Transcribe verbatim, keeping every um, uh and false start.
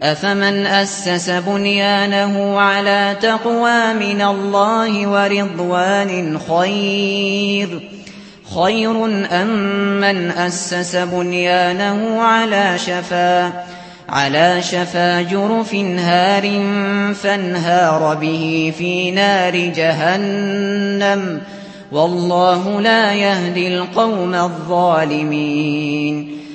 أفمن أسس بنيانه على تقوى من الله ورضوان خير خير أم من أسس بنيانه على شفا على شفا جرف هار فانهار به في نار جهنم والله لا يهدي القوم الظالمين